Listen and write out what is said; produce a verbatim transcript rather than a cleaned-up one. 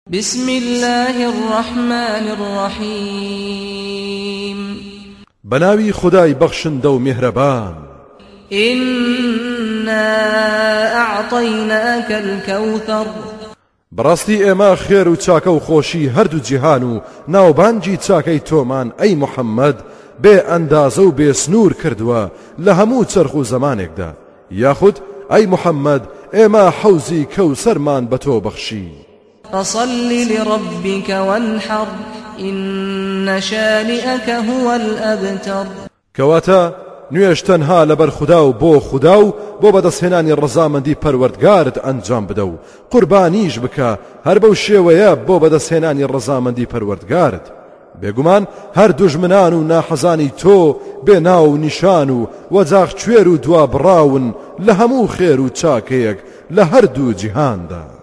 بسم الله الرحمن الرحيم بناوي خداي بخشن دو مهربان إنا أعطيناك الكوثر براستي اما خير و چاکە و خۆشی هەردوو جیهان و ناوبانجی چاکەی تۆمان ئەی محەممەد بێ ئەندازە و بێ سنوور کردووە لە هەموو چرخ و زمانێکدا یاخود ئەی محەممەد ئێمە حەوزی کەوسەرمان بە تۆ بەخشی فصل لربك وانحر إن شانئك هو الأبتر کەواتە نوێش تەنها لەبەر خوددا و بۆ خوددا و بۆ بەدەستهێنانی ڕەزامەندی پەروەردگارت ئەنجام بدە و قوربانیش بکە هەر بەو شێوەیە بۆ بەدەستهێنانی ڕەزامەندی پەروەردگارت بێگومان هەر دوژمنان و ناحەزانی تۆ بێ ناو و نیشان و وەجاغ کوێر و دوا بڕاون لە هەموو خێر و چاکەیەک لە هەردوو جیهاندا